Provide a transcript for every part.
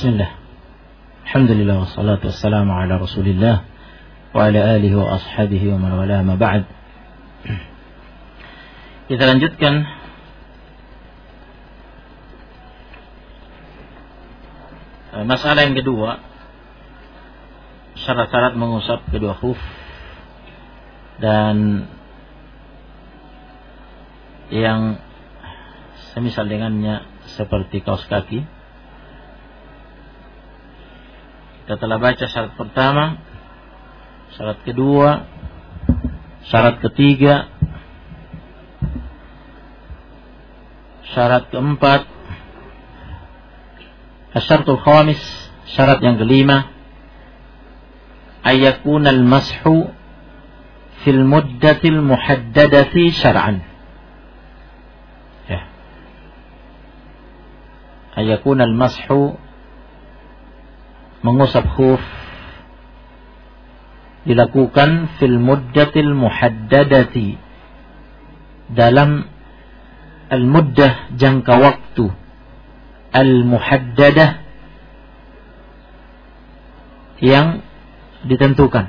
Bismillah. Alhamdulillah wassalatu wassalamu ala Rasulillah wa ala alihi wa ashabihi wa man wala ma ba'd. Kita lanjutkan masalah yang kedua, syarat-syarat mengusap kedua khuf dan yang semisal dengannya seperti kaos kaki. Kita telah baca syarat pertama, syarat kedua, syarat ketiga, syarat keempat, asyaratul khamis, syarat yang kelima, ayyakunal mashu fil muddatil muhaddadati syar'an. Ya. Ayyakunal mashu, mengusap khuf, dilakukan fil muddatil muhaddadati, dalam al-muddah, jangka waktu, al-muhaddadah, yang ditentukan,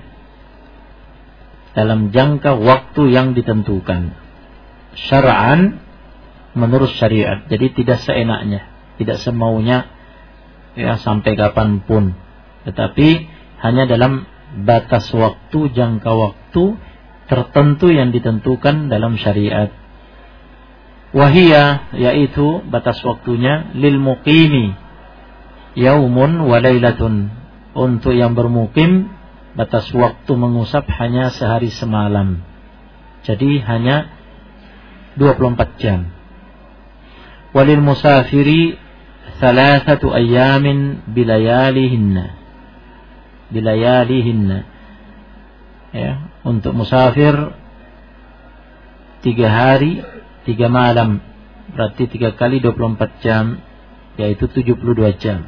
dalam jangka waktu yang ditentukan, syar'an, menurut syariat. Jadi tidak seenaknya, tidak semaunya, ya, sampai kapanpun, tetapi hanya dalam batas waktu, jangka waktu tertentu yang ditentukan dalam syariat. Wahia, yaitu batas waktunya, lil muqimi yaumun wa lailatun, untuk yang bermukim batas waktu mengusap hanya sehari semalam, jadi hanya 24 jam. Walil musafiri thalathatu ayyamin bilayalihinna, ya, untuk musafir 3 hari 3 malam, berarti 3 kali 24 jam, yaitu 72 jam.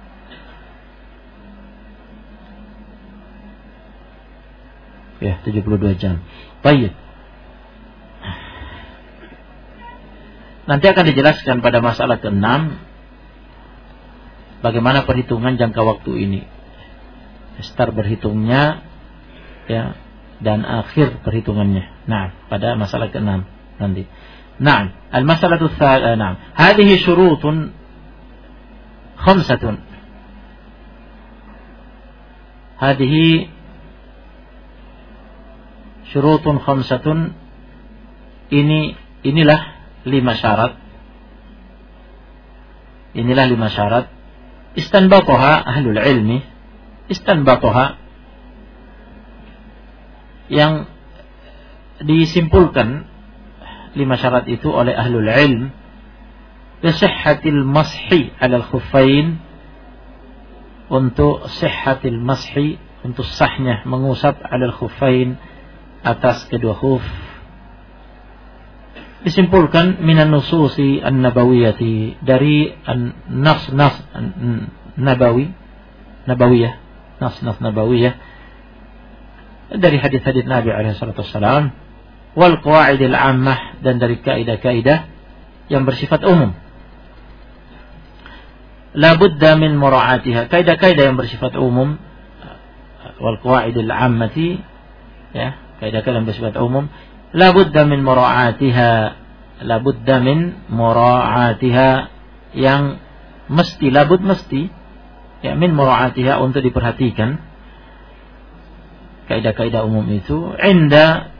Ya, 72 jam. Baik. Nanti akan dijelaskan pada masalah ke-6 bagaimana perhitungan jangka waktu ini, start berhitungnya, ya, dan akhir perhitungannya. Nah, pada masalah ke-6 nanti. Nah, al-masalatu tsalitsa, nah, hadhihi syurutun khamsatun. Hadhihi syurutun khamsatun, inilah 5 syarat. Inilah 5 syarat. Istanbatoha ahlul ilmi, istanbatoha, yang disimpulkan 5 syarat itu oleh ahlul ilm, bisihhatil mashi alal khuffain, untuk sihhatil mashi, untuk sahnya mengusap alal khuffain, atas kedua khuf. Disimpulkan minan nususi an-nabawiyati, dari nas nabawiyah, nas nabawiyah, dari hadis-hadis Nabi alaihi salatu wassalam, wal qawaidil ammah, dan dari kaidah-kaidah yang bersifat umum. La budda min mura'atiha, kaidah-kaidah yang bersifat umum, wal qawaidil ammati, ya, kaidah-kaidah yang bersifat umum, la budda min mura'atiha, la budda min mura'atiha, yang mesti, labud mesti, ya, min mura'atiha, untuk diperhatikan kaidah-kaidah umum itu, inda,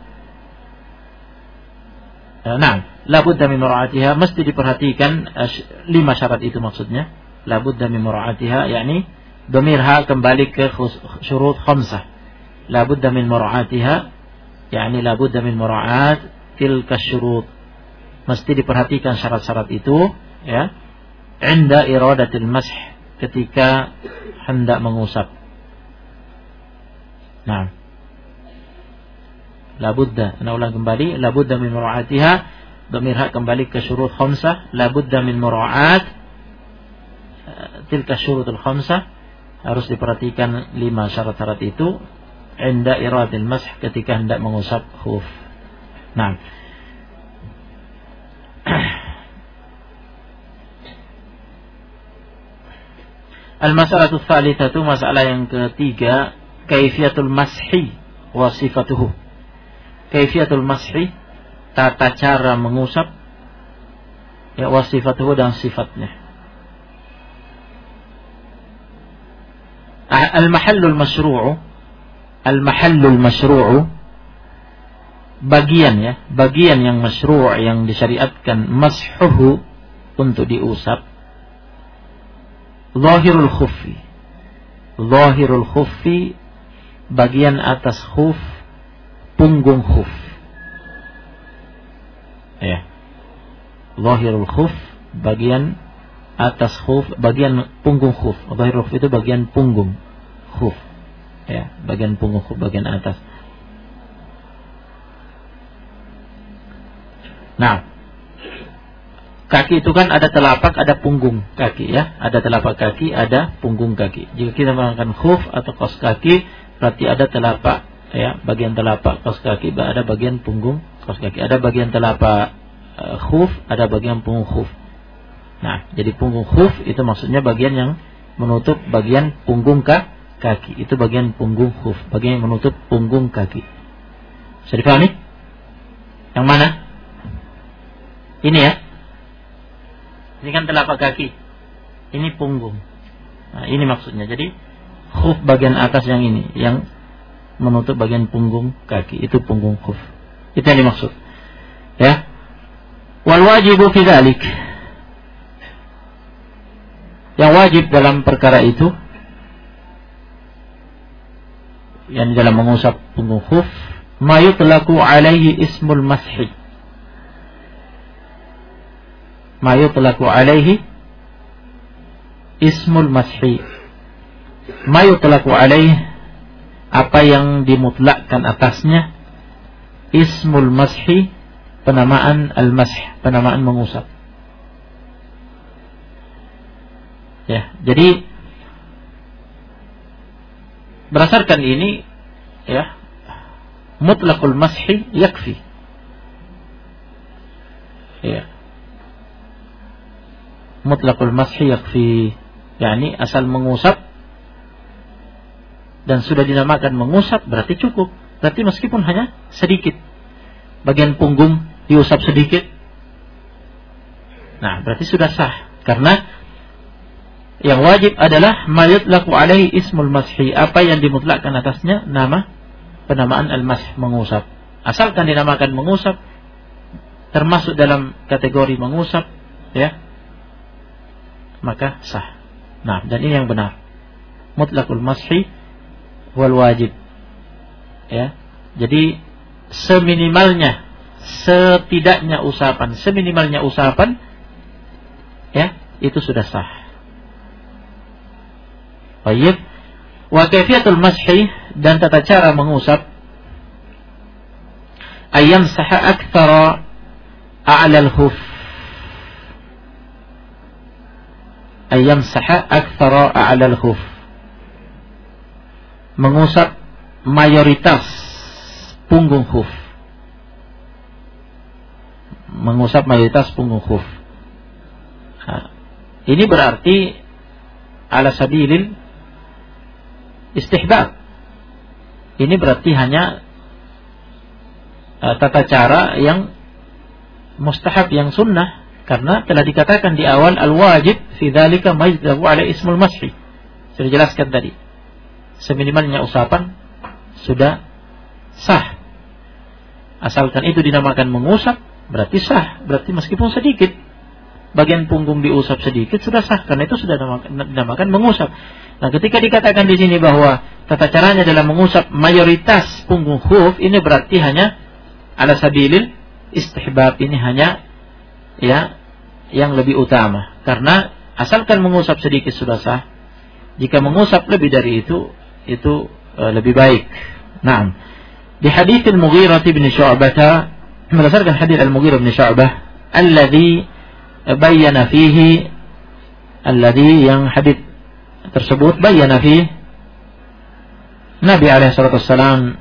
nah, la budda min mura'atiha, mesti diperhatikan 5 syarat itu maksudnya. La budda min mura'atiha, yakni dhamirha kembali ke syurut khamsah. La budda min mura'atiha, yakni la budda min mura'at tilka syurut, mesti diperhatikan syarat-syarat itu, ya, inda iradatil mash, ketika hendak mengusap. Nah, la budda, ana ulang kembali, la budda min mura'atiha, dhamirha kembali ke syurut khamsah, la budda min mura'at tilka syurutul khamsah, harus diperhatikan 5 syarat-syarat itu inda iradatil mash, ketika hendak mengusap khuf. Nah, Al-mas'alatu tsalitsatu, masalah yang ketiga, kaifiyatul mashi wa sifatuhu. Kaifiyatul mashi, tata cara mengusap, ya, wa sifatuhu, dan sifatnya. Al-mahallul masyru'u, al-mahallul masyru'u, bagian, ya, bagian yang masyru', yang disyariatkan mashuhu, untuk diusap. Zahirul khuffi, zahirul khuffi, bagian atas khuf, punggung khuf, ya. Zahirul khuf, bagian atas khuf, bagian punggung khuf. Zahirul khuf itu bagian punggung khuf, ya, bagian punggung khuf, bagian atas. Nah, kaki itu kan ada telapak, ada punggung kaki, ya. Ada telapak kaki, ada punggung kaki. Jika kita menggunakan khuf atau kaos kaki, berarti ada telapak, ya, bagian telapak kaos kaki, ada bagian punggung kaos kaki. Ada bagian telapak khuf, ada bagian punggung khuf. Nah, jadi punggung khuf itu maksudnya bagian yang menutup bagian punggung kaki. Itu bagian punggung khuf, bagian yang menutup punggung kaki. Bisa dipahami? Yang mana? Ini, ya. Ini kan telapak kaki, ini punggung. Nah, ini maksudnya. Jadi khuf bagian atas yang ini, yang menutup bagian punggung kaki, itu punggung khuf. Itu yang dimaksud, ya. Wal wajibu fi dzalik, yang wajib dalam perkara itu, yang dalam mengusap punggung khuf, ma yutlaqu alaihi ismul mashi, ma yutlaqu alaihi ismul mashi. Ma yutlaqu alaihi, apa yang dimutlakkan atasnya, ismul mashi, penamaan al-mash, penamaan mengusap. Ya, jadi berdasarkan ini, ya, mutlaqul mashi yakfi. Ya. Mutlaqul mashi yakfi, yakni asal mengusap dan sudah dinamakan mengusap berarti cukup. Berarti meskipun hanya sedikit, bagian punggung diusap sedikit, nah berarti sudah sah. Karena yang wajib adalah ma yutlaqu alaihi ismul mashi, apa yang dimutlakkan atasnya nama, penamaan al-mash, mengusap. Asalkan dinamakan mengusap, termasuk dalam kategori mengusap, ya, maka sah. Nah, dan ini yang benar. Mutlaqul mashi wal wajib. Ya. Jadi seminimalnya, setidaknya usapan, seminimalnya usapan, ya, itu sudah sah. Baik. Wa kaifiyatul mashi, dan tata cara mengusap, ayam saha aktsara a'lal khuf, ayam saha aktsara a'lal khuf, mengusap mayoritas punggung khuf, mengusap mayoritas punggung khuf. Nah, ini berarti ala sabilil istihbab. Ini berarti hanya tata cara yang mustahab, yang sunnah. Karena telah dikatakan di awal al-wajib fi dzalika ma yajbu ala ismul mashi. Sudah jelaskan tadi. Seminimalnya usapan sudah sah. Asalkan itu dinamakan mengusap, berarti sah. Berarti meskipun sedikit, bagian punggung diusap sedikit sudah sah, karena itu sudah dinamakan mengusap. Nah, ketika dikatakan di sini bahwa tata caranya adalah mengusap mayoritas punggung khuf, ini berarti hanya ala sabilil istihbab, ini hanya, ya, yang lebih utama. Karena asalkan mengusap sedikit sudah sah. Jika mengusap lebih dari itu lebih baik. Nah, di hadis Al-Mughirah bin Syu'bah, berdasarkan hadis Al-Mughirah bin Syu'bah, alladhi bayyana fihi, alladhi, yang hadis tersebut bayyana fihi Nabi alaihi salatu wassalam,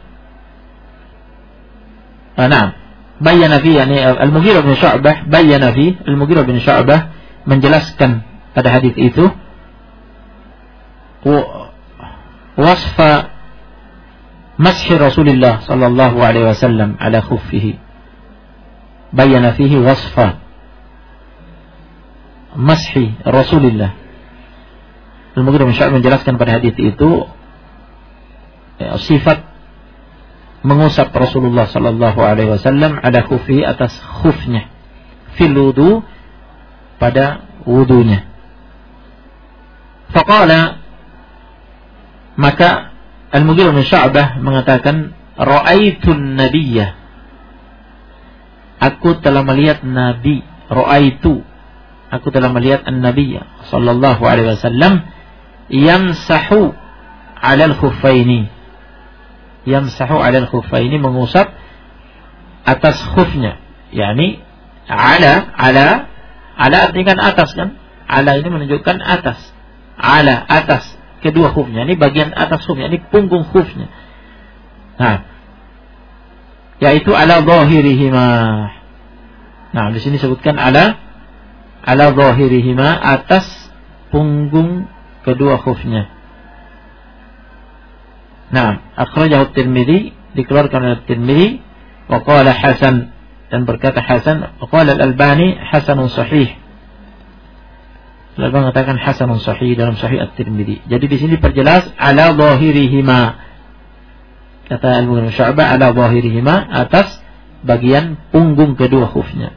bayyana fi, yani Al-Mughirah bin Syu'bah bayyana fi, Al-Mughirah bin Syu'bah menjelaskan pada hadis itu, wasfa mashi Rasulullah sallallahu alaihi wasallam ala khuffihi. Bayana fihi wasfa mashi Rasulullah. Al-Mughirah bin Syu'bah menjelaskan pada hadis itu sifat mengusap Rasulullah sallallahu alaihi wasallam ala khuffi, atas khufnya, fil wudu, pada wudunya. Faqala, maka Al-Mughirah bin Syu'bah mengatakan, ra'aitun nabiyya, aku telah melihat Nabi. Ra'aitu, aku telah melihat an-nabiyya sallallahu alaihi wasallam yamsahu 'ala al-khuffaini. Yamsahu 'ala al-khuffaini, mengusap atas khufnya. Yani ala artinya kan atas kan? Ala ini menunjukkan atas. Ala, atas kedua khufnya. Ini bagian atas khufnya, ini punggung khufnya. Nah, yaitu ala zahirihima. Nah, di sini sebutkan ala zahirihima, atas punggung kedua khufnya. Nah, akhrajahu at-Tirmidzi, dikeluarkan oleh at-Tirmidzi, wa qala hasan, dan berkata hasan, wa qala al-Albani hasanun sahih. Al-Albani mengatakan hasanun sahih dalam Sahih at-Tirmidzi. Jadi di sini perjelas ala zahirihima. Kata Al-Mughirah bin Syu'bah, ala zahirihima, atas bagian punggung kedua khufnya.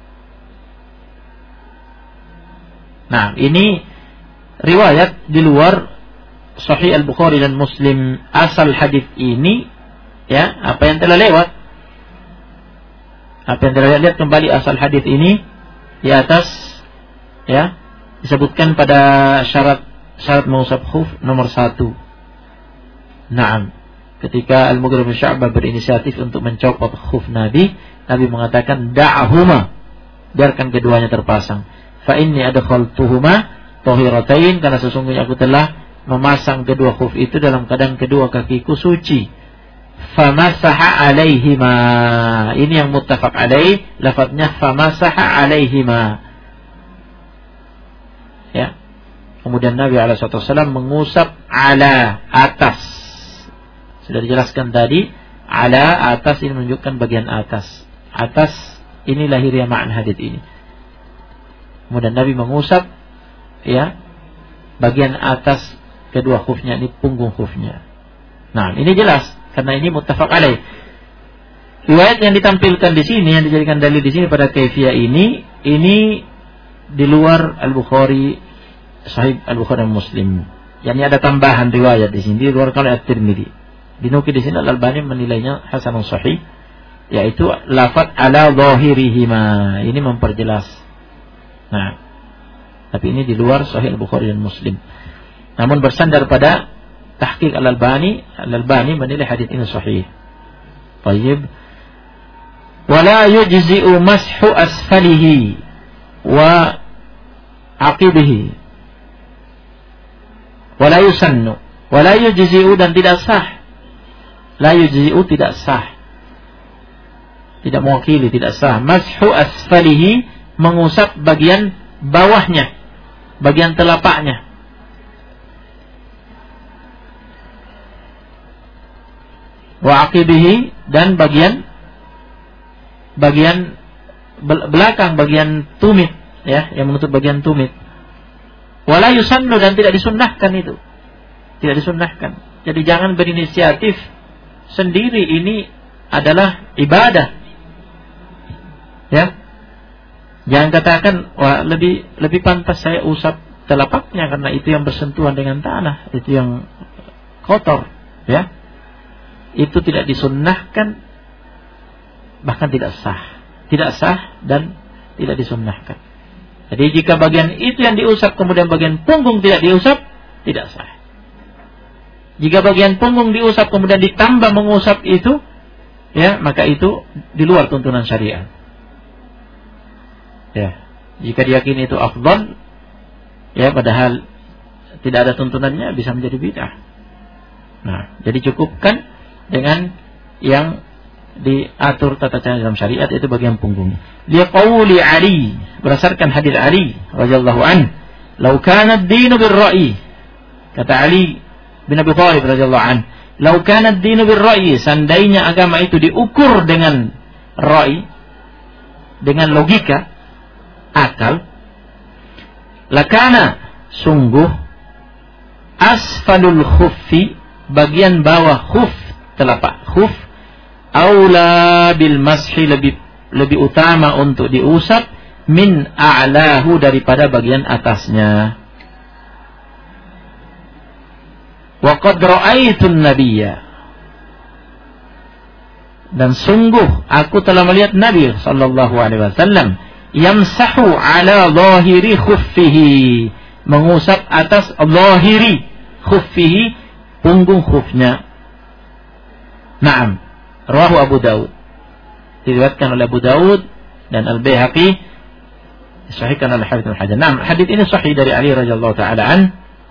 Nah, ini riwayat di luar Sahih Al-Bukhari dan Muslim. Asal hadis ini, ya, apa yang telah lewat. Apa yang telah lihat kembali asal hadis ini di atas, ya, disebutkan pada syarat mengusap khuf nomor 1. Naam. Ketika Al-Mughirah bin Syu'bah berinisiatif untuk mencopot khuf Nabi mengatakan da'ahuma, biarkan keduanya terpasang. Fa inni adkhaltuhuma tahiratain, karena sesungguhnya aku telah memasang kedua khuf itu dalam keadaan kedua kakiku suci. Famasaha alaihima, ini yang muttafaq alaih, lafadznya famasaha alaihima. Ya. Kemudian Nabi SAW mengusap ala, atas. Sudah dijelaskan tadi, ala, atas, ini menunjukkan bagian atas. Atas, ini lahirnya makna hadits ini. Kemudian Nabi mengusap, ya, bagian atas kedua khufnya, ini punggung khufnya. Nah, ini jelas karena ini muttafaq alaih. Riwayat yang ditampilkan di sini, yang dijadikan dalil di sini pada kaifiyah ini di luar Al-Bukhari, Sahih Al-Bukhari dan Muslim. Yani ada tambahan riwayat di sini, dikeluarkan oleh At-Tirmidzi. Dinukil di sini Al-Albani menilainya hasanun sahih, yaitu lafaz ala zahirihima. Ini memperjelas. Nah, tapi ini di luar Sahih Al-Bukhari dan Muslim. Namun bersandar pada tahqiq Al-Albani menilai hadis ini sahih. Baik. Wala yujzi'u mashu asfalihi wa aqibihi. Wala yusannu. Wala yujzi'u, dan tidak sah. La yujzi'u, tidak sah. Tidak mewakili, tidak sah. Mashu asfalihi, mengusap bagian bawahnya, bagian telapaknya. Wa aqibihi, dan bagian belakang, bagian tumit, ya, yang menutup bagian tumit. Wala yusannu, dan tidak disunnahkan itu. Tidak disunnahkan. Jadi jangan berinisiatif sendiri, ini adalah ibadah. Ya. Jangan katakan, wah, lebih pantas saya usap telapaknya karena itu yang bersentuhan dengan tanah, itu yang kotor, ya. Itu tidak disunnahkan, bahkan tidak sah. Tidak sah dan tidak disunnahkan. Jadi jika bagian itu yang diusap kemudian bagian punggung tidak diusap, tidak sah. Jika bagian punggung diusap kemudian ditambah mengusap itu, ya, maka itu di luar tuntunan syariat. Ya, jika diyakini itu afdal, ya, padahal tidak ada tuntunannya, bisa menjadi bid'ah. Nah, jadi cukupkan dengan yang diatur tata cara dalam syariat, itu bagian punggung. Liqauli Ali, berdasarkan hadis Ali radhiyallahu an, "Lau kana ad-dinu bir-ra'yi." Kata Ali bin Abi Thalib radhiyallahu anhu, "Lau kana ad-dinu bir-ra'yi," seandainya agama itu diukur dengan ra'i, dengan logika, akal, lakana, sungguh, asfalul khuffi, bagian bawah khuf, telapak khuf, aula bil mashi, lebih utama untuk diusap, min a'lahu, daripada bagian atasnya. Wa qad ra'aitun nabiyya, dan sungguh aku telah melihat Nabi sallallahu alaihi wasallam yamsahu ala zahiri khuffihi, mengusap atas zahiri khuffihi, punggung khufnya. Naam, rawahu Abu Daud, diriwayatkan oleh Abu Daud dan Al-Baihaqi, disahihkan oleh Hafidz Ibnu Hajar. Naam, hadis ini sahih dari Ali radhiyallahu taala an.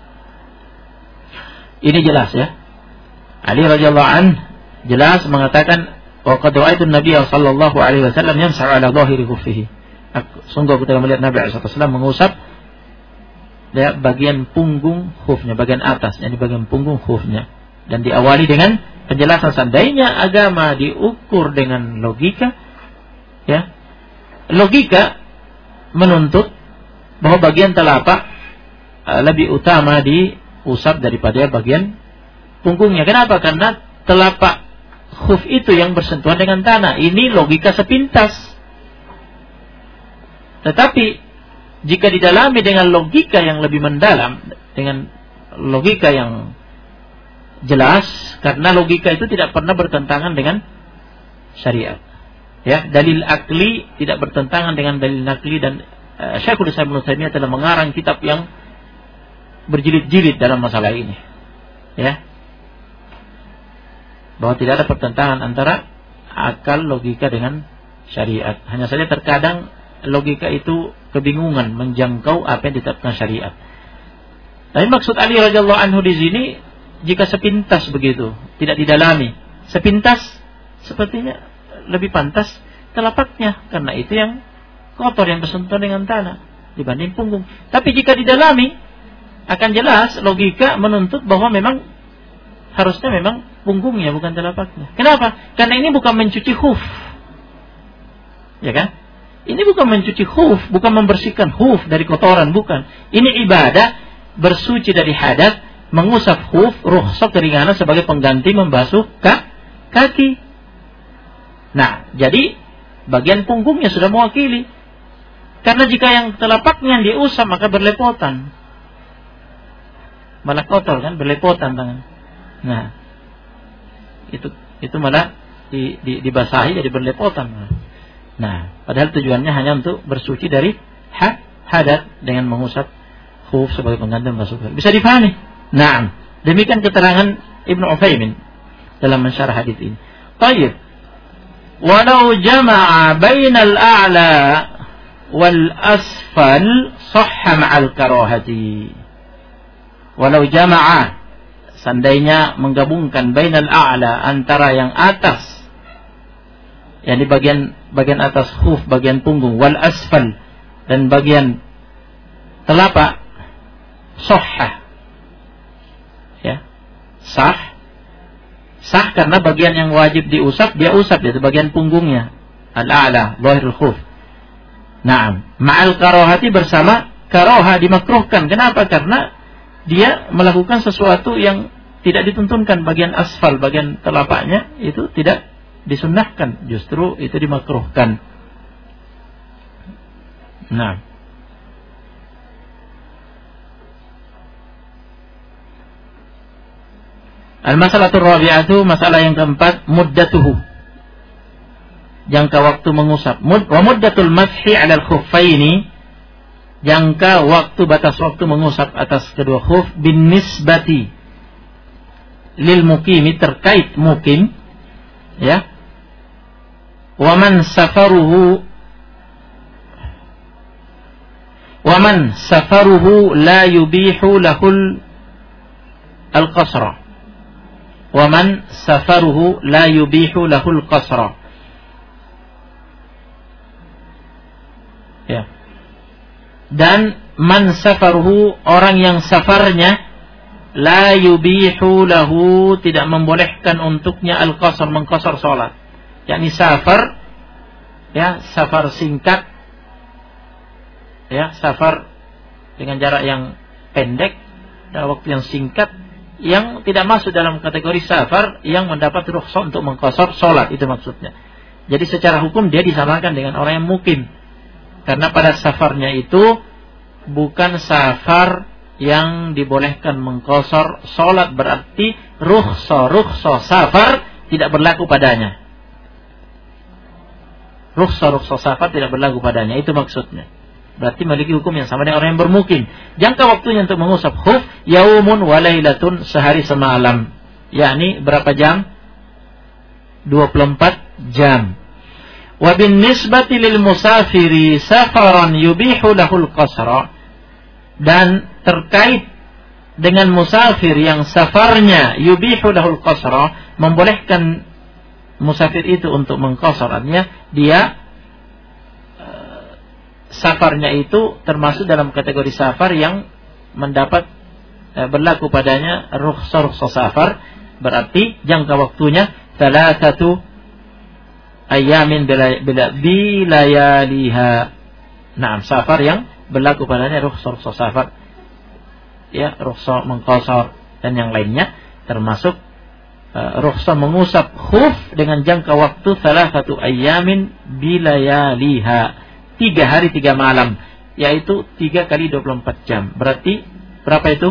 Ini jelas ya. Ali radhiyallahu an jelas mengatakan, wa qad ra'aitu an-nabiy sallallahu alaihi wasallam yamsahu ala dhahiri khuffihi. Sungguh aku telah melihat Nabi sallallahu alaihi wasallam mengusap ya, bagian punggung khufnya, bagian atas, yani bagian punggung khufnya. Dan diawali dengan penjelasan seandainya agama diukur dengan logika, ya, logika menuntut bahwa bagian telapak lebih utama diusap daripada bagian punggungnya. Kenapa? Karena telapak khuf itu yang bersentuhan dengan tanah. Ini logika sepintas. Tetapi jika didalami dengan logika yang lebih mendalam, dengan logika yang jelas, karena logika itu tidak pernah bertentangan dengan syariat. Ya, dalil akli tidak bertentangan dengan dalil nakli, dan Syekhul Islam Ibnu Taimiyah telah mengarang kitab yang berjilid-jilid dalam masalah ini. Ya. Bahwa tidak ada pertentangan antara akal, logika dengan syariat. Hanya saja terkadang logika itu kebingungan menjangkau apa yang ditetapkan syariat. Tapi maksud Ali radhiyallahu anhu di sini, jika sepintas begitu, tidak didalami, sepintas sepertinya lebih pantas telapaknya, karena itu yang kotor, yang bersentuhan dengan tanah dibanding punggung. Tapi jika didalami, akan jelas logika menuntut bahwa memang harusnya memang punggungnya, bukan telapaknya. Kenapa? Karena ini bukan mencuci khuf, ya kan? Ini bukan mencuci khuf, bukan membersihkan khuf dari kotoran, bukan. Ini ibadah bersuci dari hadas, mengusap khuf, rukhsah keringanan sebagai pengganti membasuh kaki. Nah, jadi bagian punggungnya sudah mewakili. Karena jika yang telapaknya diusap maka berlepotan, malah kotor kan, berlepotan tangan. Nah, itu malah dibasahi jadi berlepotan. Nah, padahal tujuannya hanya untuk bersuci dari hadas dengan mengusap khuf sebagai pengganti membasuh kaki. Bisa dipahami? Nah, demikian keterangan Ibnu Utsaimin dalam mensyarah hadis ini. Baik. Walau jama'a bainal a'la wal asfal sahha ma'al karahati. Walau jama'a, seandainya menggabungkan bainal a'la, antara yang atas, yang di bagian atas khuf, bagian punggung, wal asfal, dan bagian telapak, sahha, ya, sah karena bagian yang wajib diusap, dia usap, yaitu bagian punggungnya, al-a'la, zahirul khuf. Naam, ma'al karahati, bersama karaha, dimakruhkan. Kenapa? Karena dia melakukan sesuatu yang tidak dituntunkan. Bagian asfal, bagian telapaknya itu tidak disunnahkan, justru itu dimakruhkan. Nah, al-masalatul rabi'atu, masalah yang keempat, muddatuhu, jangka waktu mengusap. Wa muddatul mashi 'alal khuffaini, jangka waktu, batas waktu mengusap atas kedua khuf, bin nisbati lil muqimi, terkait mukim, ya. Wa man safaruhu la yubihu lahul al-qasra. Wa man safaruhu la yubihu lahul qasra. Ya. Dan man safaruhu, orang yang safarnya la yubihu lahu, tidak membolehkan untuknya al-qasar, mengqasar salat. Yakni safar, ya, safar singkat, ya, safar dengan jarak yang pendek dalam waktu yang singkat, yang tidak masuk dalam kategori safar yang mendapat rukhsah untuk mengqasar salat, itu maksudnya. Jadi secara hukum dia disamakan dengan orang yang mukim, karena pada safarnya itu bukan safar yang dibolehkan mengqasar salat, berarti rukhsah safar tidak berlaku padanya. Rukhsah safar tidak berlaku padanya, itu maksudnya. Berarti memiliki hukum yang sama dengan orang yang bermukim. Jangka waktunya untuk mengusap khuf yaumun wa lailatun, sehari semalam. Yakni berapa jam? 24 jam. Wa bin nisbati lil musafiri safaran yubihu lahul qasra, dan terkait dengan musafir yang safarnya yubihu lahul qasra, membolehkan musafir itu untuk mengqasar, artinya dia safarnya itu termasuk dalam kategori safar yang mendapat berlaku padanya rukhsah safar, berarti jangka waktunya 3 ayamin bilayaliha. Nah, safar yang berlaku padanya rukhsah safar, ya, rukhsah mengqasar dan yang lainnya, termasuk rukhsah mengusap khuf dengan jangka waktu 3 ayamin bilayaliha, 3 hari 3 malam, yaitu 3 kali 24 jam. Berarti berapa itu?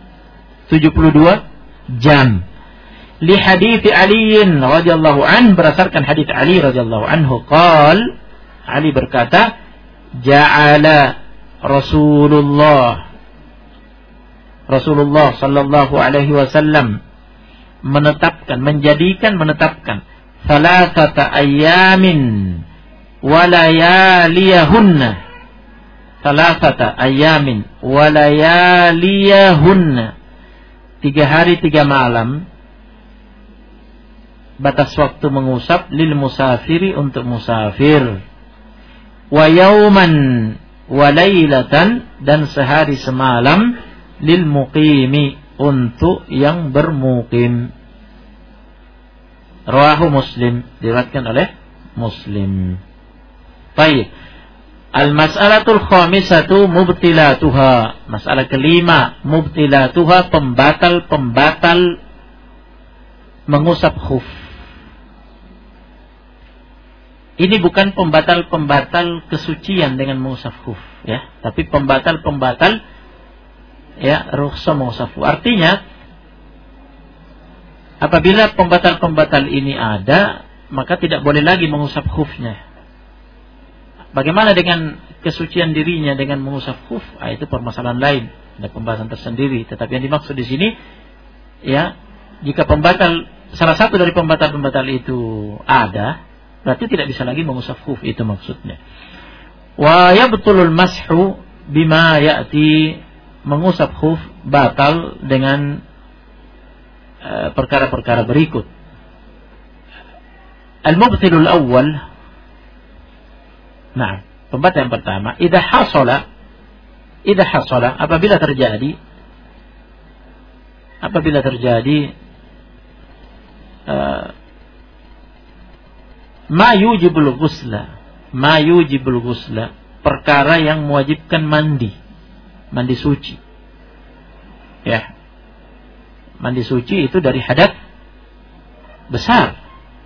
72 jam. Li hadits Ali radhiyallahu an, berdasarkan hadits Ali radhiyallahu anhu, qal, Ali berkata, ja'ala Rasulullah sallallahu alaihi wasallam menetapkan 3 ayamin wa layaliyahunna, 3 ayamin wa layaliyahunna, 3 hari 3 malam batas waktu mengusap, lil musafiri, untuk musafir, wa yauman wa lailatan, dan sehari semalam, lil muqimi, untuk yang bermukim. Rawahu Muslim, diriwayatkan oleh Muslim. Baik. Al-mas'alatul khamisatu mubtilatuha. Masalah kelima, mubtilatuha, pembatal mengusap khuf. Ini bukan pembatal kesucian dengan mengusap khuf, ya, tapi pembatal ya rukhsah mengusap khuf. Artinya apabila pembatal ini ada, maka tidak boleh lagi mengusap khufnya. Bagaimana dengan kesucian dirinya dengan mengusap khuf? Itu permasalahan lain, ada pembahasan tersendiri. Tetapi yang dimaksud di sini, ya, jika salah satu dari pembatal itu ada, berarti tidak bisa lagi mengusap khuf, itu maksudnya. Wa yabtulul mashu bima ya'ti, mengusap khuf batal dengan perkara-perkara berikut. Al-mubtilul awwal, nah, pembatal yang pertama, idza hasala, apabila terjadi ma yujibul ghusla, perkara yang mewajibkan mandi suci, ya, mandi suci itu dari hadas besar.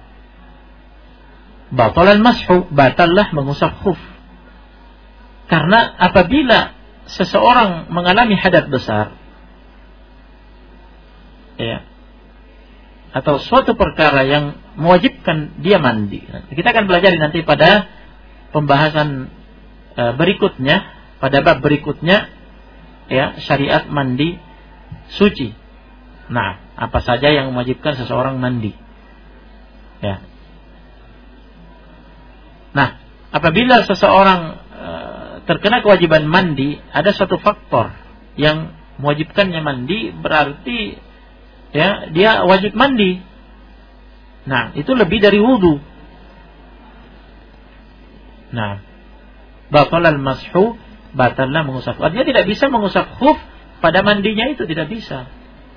Batalal mashu, batallah mengusap khuf. Karena apabila seseorang mengalami hadas besar, ya, atau suatu perkara yang mewajibkan dia mandi, kita akan belajar nanti pada pembahasan berikutnya, pada bab berikutnya, ya, syariat mandi suci. Nah, apa saja yang mewajibkan seseorang mandi, ya. Nah, apabila seseorang terkena kewajiban mandi, ada suatu faktor yang mewajibkannya mandi, berarti, ya, dia wajib mandi. Nah, itu lebih dari wudu. Nah, batalal mashu, batallah mengusap. Artinya tidak bisa mengusap khuf pada mandinya itu, tidak bisa.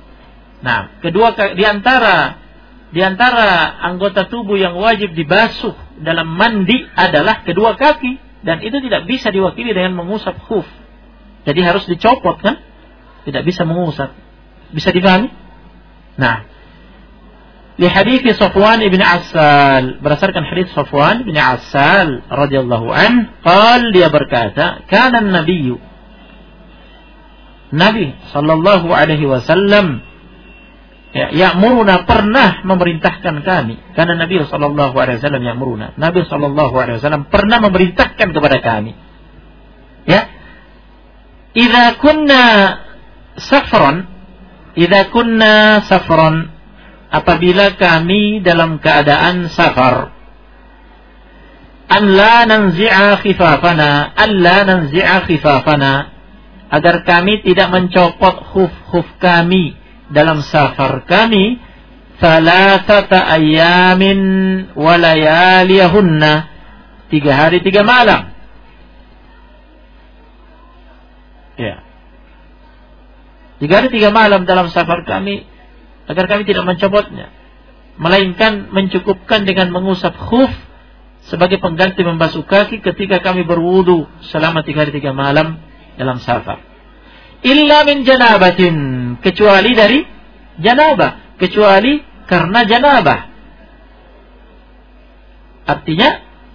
Nah, kedua di antara anggota tubuh yang wajib dibasuh dalam mandi adalah kedua kaki, dan itu tidak bisa diwakili dengan mengusap khuf. Jadi harus dicopot kan? Tidak bisa mengusap. Bisa dipahami? Nah, di hadits Safwan ibn Assal, berdasarkan hadits Safwan ibn Assal radhiyallahu an, dia berkata, kana Nabi sallallahu alaihi wasallam ya'muruna, pernah memerintahkan kami. Karena Nabi sallallahu alaihi wasallam ya'muruna. Nabi sallallahu alaihi wasallam pernah memerintahkan kepada kami. Ya. Idza kunna safran, apabila kami dalam keadaan safar, an la nanzi'a khifafana, agar kami tidak mencopot khuf kami dalam safar kami, thalathata ayyamin wa layaliyahunna, 3 hari 3 malam. Ya. 3 hari 3 malam dalam safar kami, agar kami tidak mencopotnya, melainkan mencukupkan dengan mengusap khuf sebagai pengganti membasuh kaki ketika kami berwudu selama 3 hari 3 malam dalam safar. Illa min janabatin, kecuali dari janabah, kecuali karena janabah. Artinya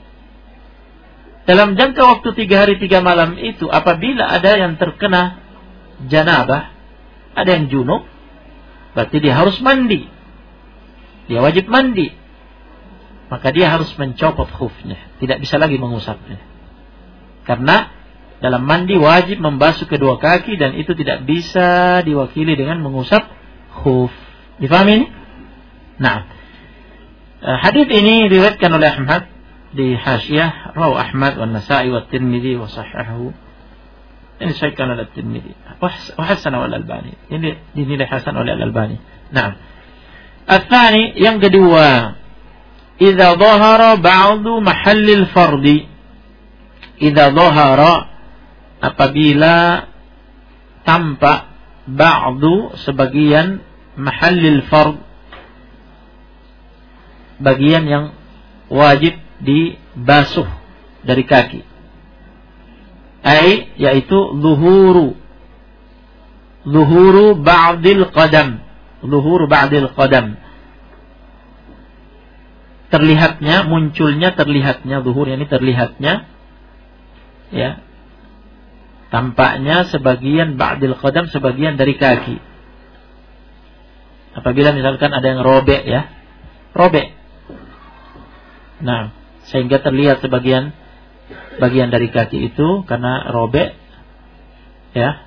dalam jangka waktu 3 hari 3 malam itu, apabila ada yang terkena janabah, ada yang junub, berarti dia harus mandi. Dia wajib mandi. Maka dia harus mencopot khufnya, tidak bisa lagi mengusapnya. Karena dalam mandi wajib membasuh kedua kaki, dan itu tidak bisa diwakili dengan mengusap khuf. Difahami ini? Nah, hadits ini diriwayatkan oleh Ahmad di Hasyiyah, rawahu Ahmad wa Nasa'i wa Tirmidzi wa sahahahu. Ini disahihkan oleh Tirmidzi wa hasanahu al-Albani. Ini dinilai hasan oleh al-Albani. Nah, Al-Thani, yang kedua, idza dhahara ba'du mahallil fardi. Idza dhahara, apabila tampak ba'du, sebagian, mahallil fard, bagian yang wajib dibasuh dari kaki, yaitu zuhuru ba'dil qadam, terlihatnya zuhur, ini terlihatnya, ya, tampaknya sebagian ba'dil qadam, sebagian dari kaki. Apabila misalkan ada yang robek, nah, sehingga terlihat sebagian dari kaki itu karena robek, ya,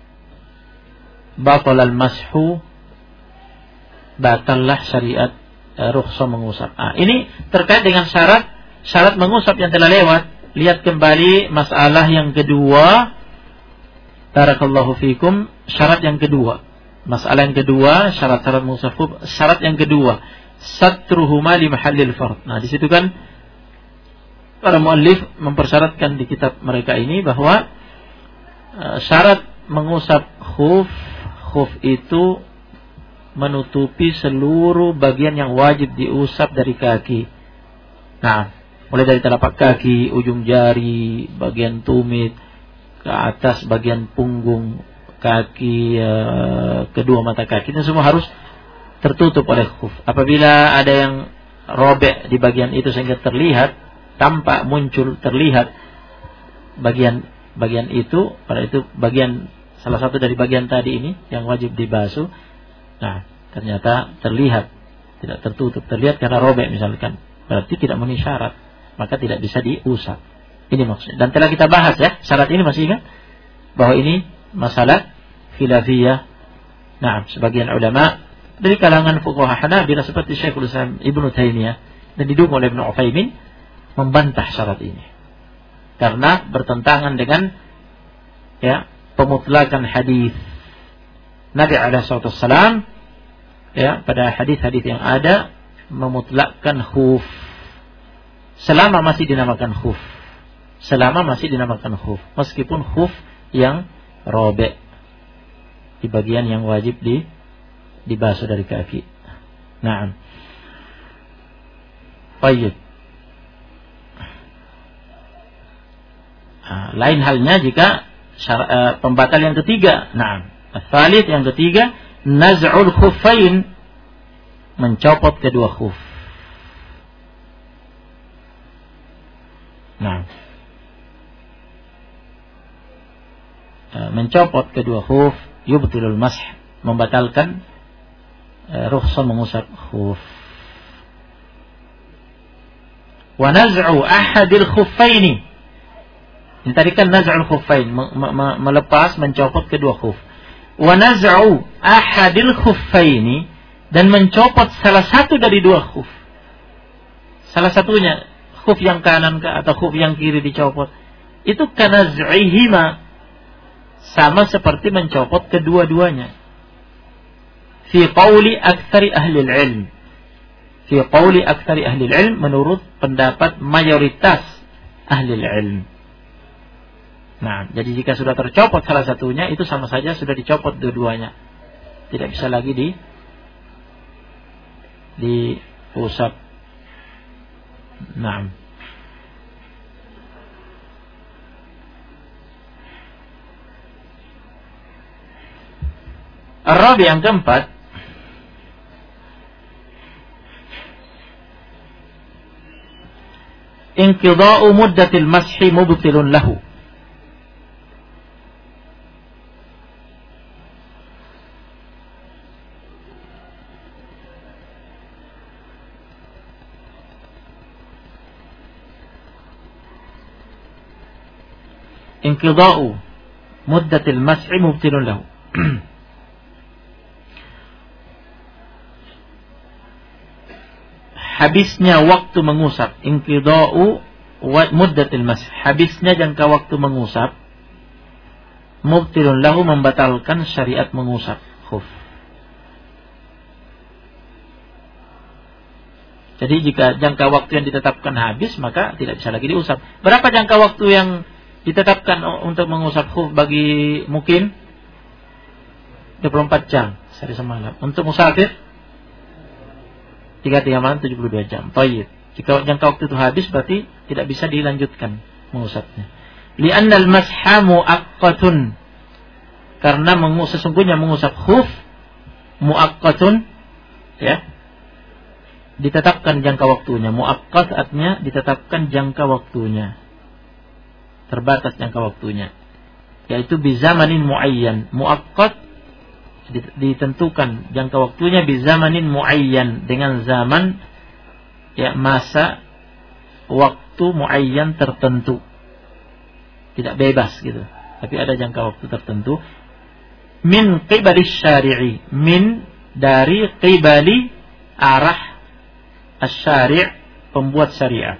batal al-mashu, batallah syariat rukhsah mengusap. Ini terkait dengan syarat mengusap yang telah lewat. Lihat kembali masalah yang kedua. Barakallahu fikum. Syarat yang kedua. Masalah yang kedua, syarat-syarat mengusap. Syarat yang kedua, satruhuma li mahallil fard. Nah, di situ kan para muallif mempersyaratkan di kitab mereka ini bahwa syarat mengusap khuf itu menutupi seluruh bagian yang wajib diusap dari kaki. Nah, mulai dari telapak kaki, ujung jari, bagian tumit, ke atas bagian punggung kaki, kedua mata kaki, itu semua harus tertutup oleh khuf. Apabila ada yang robek di bagian itu sehingga terlihat, tampak, muncul, terlihat bagian itu, pada itu bagian salah satu dari bagian tadi ini yang wajib dibasuh. Nah, ternyata terlihat, tidak tertutup, terlihat karena robek misalkan, berarti tidak memenuhi syarat, maka tidak bisa diusap. Ini maksudnya. Dan telah kita bahas ya, syarat ini masih ingat? Bahwa ini masalah khilafiyah. Nah, sebagian ulama dari kalangan fuqaha Hanabilah seperti Syekhul Islam Ibnu Taimiyah dan didukung oleh Ibnu Utsaimin membantah syarat ini. Karena bertentangan dengan, ya, pemutlakan hadis Nabi alaihissalam, ya, pada hadis-hadis yang ada memutlakkan khuf selama masih dinamakan khuf, meskipun khuf yang robek di bagian yang wajib dibasuh dari kaki. Naam. Baik. Lain halnya jika pembatal yang ketiga. Naam. Al-thalith yang ketiga, naz'ul khuffain, mencopot kedua khuf. Nah, mencopot kedua khuf yubtilul mash, membatalkan rukhsah mengusap khuf. Wa naz'u ahadil khuffaini, ini tadi kan naz'ul khuffain, melepas, mencopot kedua khuf. Wa naz'u ahadil khuffaini, dan mencopot salah satu dari dua khuf. Salah satunya khuf yang kanan atau khuf yang kiri dicopot. Itu kanaz'ihima, sama seperti mencopot kedua-duanya. Fi qawli aktsari ahli ilm. Fi qawli aktsari ahli ilm, menurut pendapat mayoritas ahli ilm. Nah, jadi jika sudah tercopot salah satunya, itu sama saja sudah dicopot dua-duanya. Tidak bisa lagi diusap. Nah. Ar-rabi yang keempat, inqida'u muddatil mashi mubtilun lahu. Inqida'u muddatil mashi mubtilun lahu. Habisnya waktu mengusap, inqida'u muddatil mash, habisnya jangka waktu mengusap, mubtilun lahu, membatalkan syariat mengusap khuf. Jadi jika jangka waktu yang ditetapkan habis, maka tidak bisa lagi diusap. Berapa jangka waktu yang ditetapkan untuk mengusap khuf bagi mukim? 24 jam sehari semalam. Untuk musafir 3 malam 72 jam. Baik. Jika jangka waktu itu habis, berarti tidak bisa dilanjutkan mengusapnya. Li'anna al-masha mu'aqqatun, karena sesungguhnya mengusap khuf mu'aqqatun, ya, ditetapkan jangka waktunya. Mu'aqqat artinya ditetapkan jangka waktunya, terbatas jangka waktunya, yaitu bizamanin muayyan. Muaqqat ditentukan jangka waktunya bizamanin muayyan, dengan zaman, ya, masa waktu muayyan tertentu, tidak bebas gitu, tapi ada jangka waktu tertentu. Min qibali syari'i, min dari qibali, arah, asy-syari', pembuat syariat,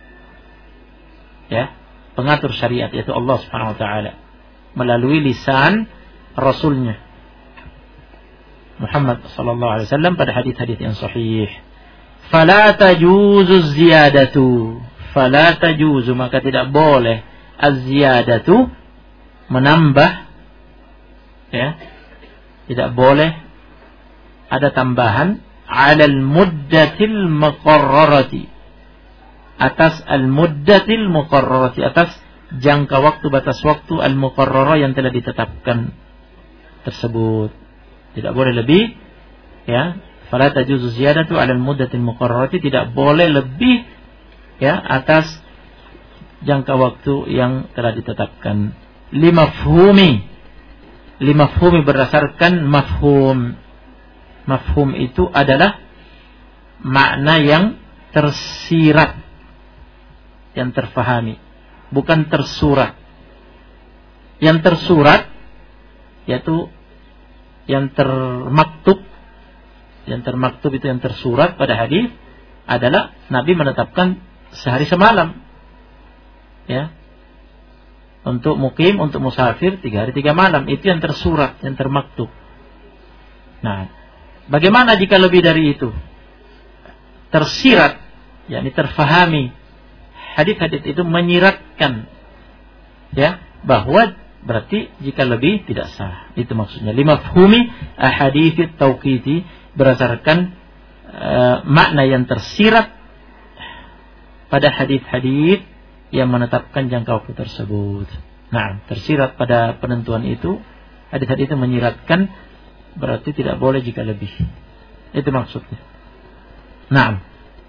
ya, pengatur syariat, yaitu Allah Subhanahu wa taala melalui lisan rasulnya Muhammad sallallahu alaihi wasallam pada hadis-hadis yang sahih. Fala tajuzu ziyadatu, fala tajuzu, maka tidak boleh az-ziyadatu, menambah, ya, tidak boleh ada tambahan, 'alal muddatil muqarrarati, atas al-muddatil muqarrarati, atas jangka waktu, batas waktu al-muqarrarah yang telah ditetapkan tersebut. Tidak boleh lebih, ya. Fala tajuzu ziyadatu 'alal muddatil muqarrarati, tidak boleh lebih, ya, atas jangka waktu yang telah ditetapkan. Limafhumi berdasarkan mafhum. Mafhum itu adalah makna yang tersirat, yang terfahami, bukan tersurat. Yang tersurat yaitu yang termaktub itu, yang tersurat pada hadis adalah Nabi menetapkan sehari semalam, ya, untuk mukim, untuk musafir 3 hari 3 malam, itu yang tersurat, yang termaktub. Nah, bagaimana jika lebih dari itu? Tersirat, yakni terfahami. Hadis-hadis itu menyiratkan, ya, bahwa Berarti jika lebih tidak sah. Itu maksudnya. Limafhumi ahaditsit tauqiti, berdasarkan makna yang tersirat pada hadis-hadis yang menetapkan jangka waktu tersebut. Nah, tersirat pada penentuan itu, hadis-hadis itu menyiratkan, berarti tidak boleh jika lebih. Itu maksudnya. Nah,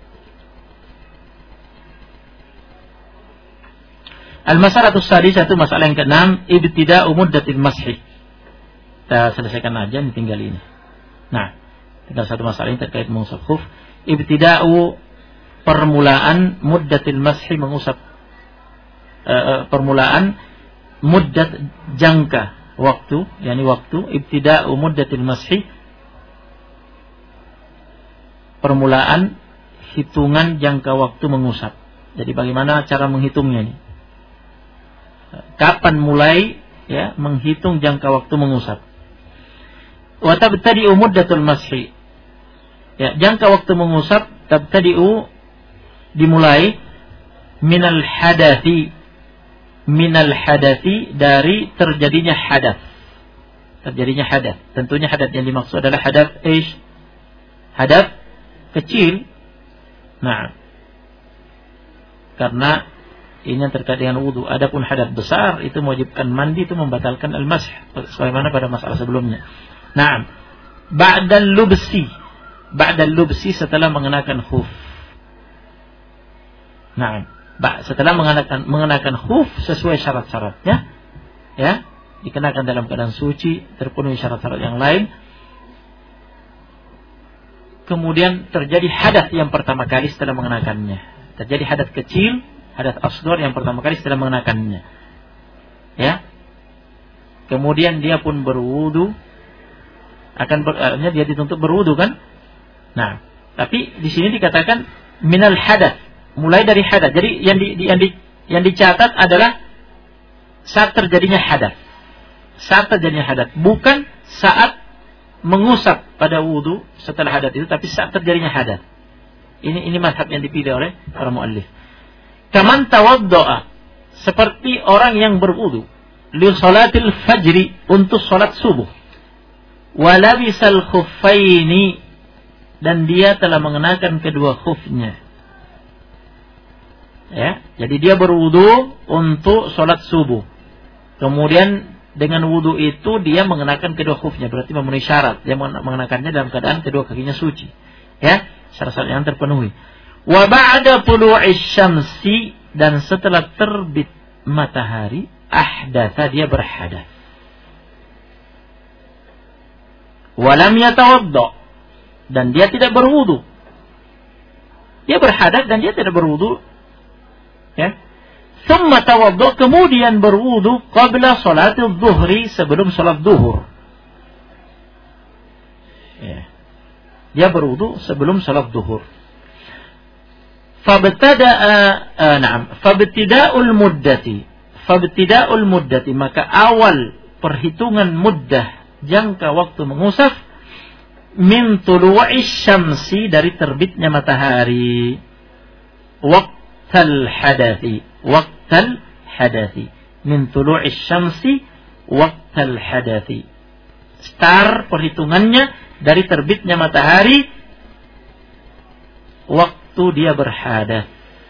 al-mas'alatus sadisatu, masalah yang ke-6, ibtida'u muddatil mashi. Kita selesaikan aja, tinggal ini. Nah, tinggal satu masalah ini terkait mengusap khuf. Ibtida'u, permulaan muddatil mashi, mengusap, permulaan muddat jangka waktu, yakni waktu ibtida'u muddatil mashi, permulaan hitungan jangka waktu mengusap. Jadi bagaimana cara menghitungnya ini? Kapan mulai ya menghitung jangka waktu mengusap? Wa tabtadi'u muddatul mashi. Ya, jangka waktu mengusap tabtadi'u dimulai minal hadathi, dari terjadinya hadath. Terjadinya hadath. Tentunya hadath yang dimaksud adalah hadath hadath kecil. Nah, karena ini yang terkait dengan wudu. Adapun hadath besar itu mewajibkan mandi, itu membatalkan al-mash, sebagaimana pada masalah sebelumnya. Nah, ba'dal lubsi, setelah mengenakan khuf. Nah, setelah mengenakan khuf sesuai syarat-syaratnya, ya, dikenakan dalam keadaan suci, terpenuhi syarat-syarat yang lain. Kemudian terjadi hadath yang pertama kali setelah mengenakannya. Terjadi hadath kecil, hadath asghar yang pertama kali setelah mengenakannya. Ya. Kemudian dia pun berwudu, dia dituntut berwudu kan? Nah, tapi di sini dikatakan minal hadath, mulai dari hadath. Jadi yang dicatat adalah saat terjadinya hadath. Saat terjadinya hadath, bukan saat mengusap pada wudu setelah hadath itu, tapi saat terjadinya hadath. Ini mazhab yang dipilih oleh para muallif. Kaman tawaddo'a, seperti orang yang berwudu li salatil fajri, untuk salat subuh. Wa labisal khuffaini, dan dia telah mengenakan kedua khufnya. Ya, jadi dia berwudu untuk salat subuh. Kemudian dengan wudu itu dia mengenakan kedua khufnya, berarti memenuhi syarat. Dia mengenakannya dalam keadaan kedua kakinya suci. Ya, syarat-syarat yang terpenuhi. Wa ba'da tulu'is syamsi, dan setelah terbit matahari, ahdatha, dia berhadath. Wa lam yatawadda, dan dia tidak berwudu. Dia berhadath dan dia tidak berwudu. Ya. Thumma tawadda, kemudian berwudu qabla salatil dhuhri, sebelum salat zuhur. Ya. Dia berwudu sebelum salat zuhur. Fabtida'ul muddati, maka awal perhitungan muddah, jangka waktu mengusap, min tulu'is syamsi, dari terbitnya matahari, waqtal hadathi, min tulu'is syamsi waqtal hadathi. Start perhitungannya dari terbitnya matahari, waktu dia berhadath.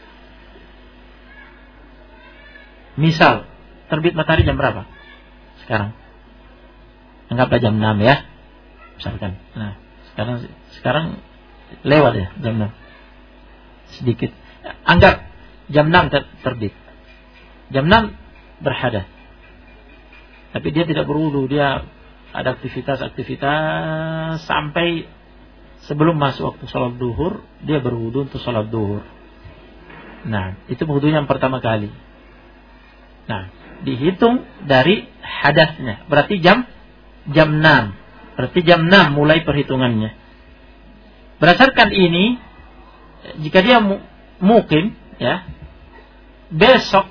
Misal terbit matahari jam berapa sekarang? Anggaplah jam 6 ya, misalkan. Nah, sekarang lewat ya jam 6 sedikit. Anggap jam 6 terbit. Jam 6 berhadath. Tapi dia tidak berwudu, dia ada aktivitas sampai sebelum masuk waktu salat zuhur, dia berwudu untuk salat zuhur. Nah, itu wudu yang pertama kali. Nah, dihitung dari hadatsnya. Berarti jam 6. Berarti jam 6 mulai perhitungannya. Berdasarkan ini, jika dia mukim, ya, besok,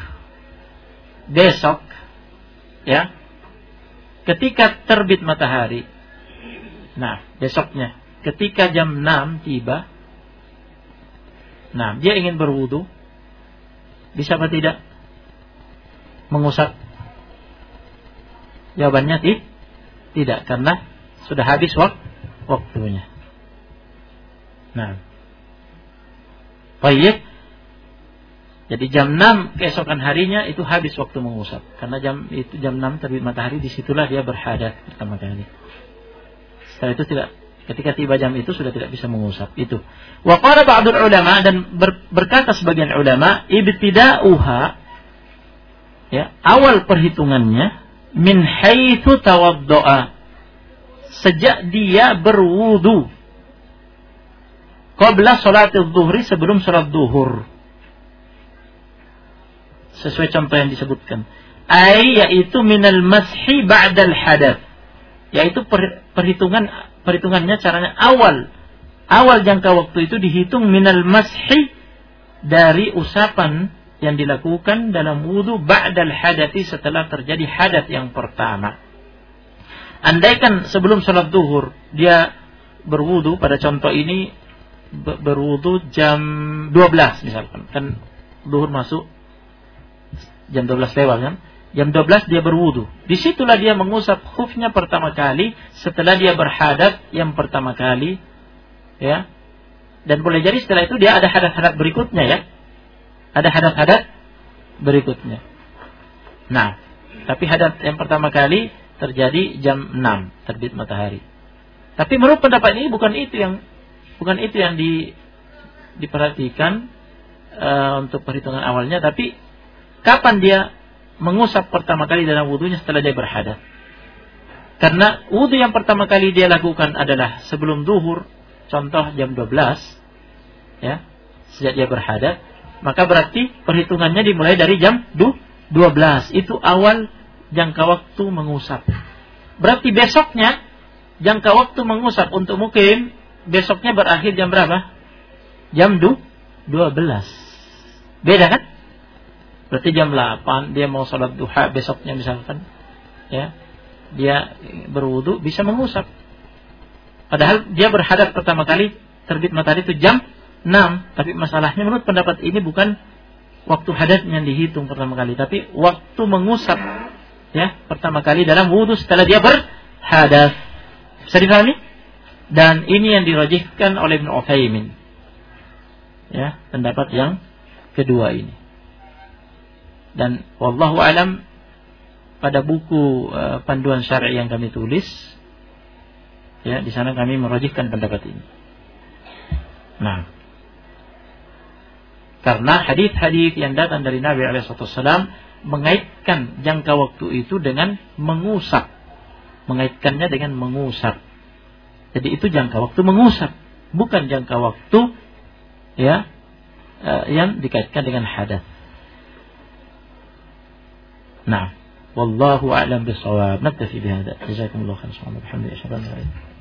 ya, ketika terbit matahari, nah, besoknya, ketika jam 6 tiba, nah, dia ingin berwudu, bisa apa tidak? Mengusap Jawabannya tidak, karena sudah habis waktunya. Nah, baik. Jadi jam 6 keesokan harinya itu habis waktu mengusap. Karena jam 6 terbit matahari, disitulah dia berhadas pertama kali. Setelah itu ketika tiba jam itu sudah tidak bisa mengusap. Itu. Wa qala ba'dul ulama, dan berkata sebagian ulama, ibtida'uha, ya, awal perhitungannya min haitsu tawaddo'a, sejak dia berwudu qabla salatil zuhri, sebelum salat zuhur. Sesuai contoh yang disebutkan. Yaitu minal mashi ba'dal hadath. Yaitu perhitungannya caranya awal jangka waktu itu dihitung minal mashi, dari usapan yang dilakukan dalam wudu ba'dal hadathi, setelah terjadi hadath yang pertama. Andaikan sebelum salat zuhur dia berwudu, pada contoh ini berwudu jam 12 misalkan, kan zuhur masuk jam 12 lewat kan? Jam 12 dia berwudu. Disitulah dia mengusap khufnya pertama kali setelah dia berhadat yang pertama kali, ya. Dan boleh jadi setelah itu dia ada hadat-hadat berikutnya, ya. Ada hadat-hadat berikutnya. Nah, tapi hadat yang pertama kali terjadi jam 6 terbit matahari. Tapi menurut pendapat ini bukan itu yang diperhatikan untuk perhitungan awalnya, tapi kapan dia mengusap pertama kali dalam wudunya setelah dia berhadas. Karena wudu yang pertama kali dia lakukan adalah sebelum zuhur, contoh jam 12, ya, sejak dia berhadas, maka berarti perhitungannya dimulai dari jam 12. Itu awal jangka waktu mengusap. Berarti besoknya jangka waktu mengusap untuk mukim besoknya berakhir jam berapa? Jam 12. Beda kan? Berarti jam 8 dia mau sholat duha besoknya misalkan, ya, dia berwudu bisa mengusap. Padahal dia berhadas pertama kali terbit matahari itu jam 6. Tapi masalahnya menurut pendapat ini bukan waktu hadatnya yang dihitung pertama kali, tapi waktu mengusap, ya, pertama kali dalam wudu setelah dia berhadas. Bisa dipahami? Dan ini yang dirajihkan oleh Ibnu Utsaimin, ya, pendapat yang kedua ini. Dan wallahu alam, pada buku panduan syar'i yang kami tulis, ya, di sana kami merajihkan pendapat ini. Nah, karena hadis-hadis yang datang dari Nabi SAW mengaitkan jangka waktu itu dengan mengusap, mengaitkannya dengan mengusap. Jadi itu jangka waktu mengusap, bukan jangka waktu, ya, yang dikaitkan dengan hadas. Nah, wallahu a'lam bishawab. Naktafi bihadza. Jazakumullahu khairan. Alhamdulillah.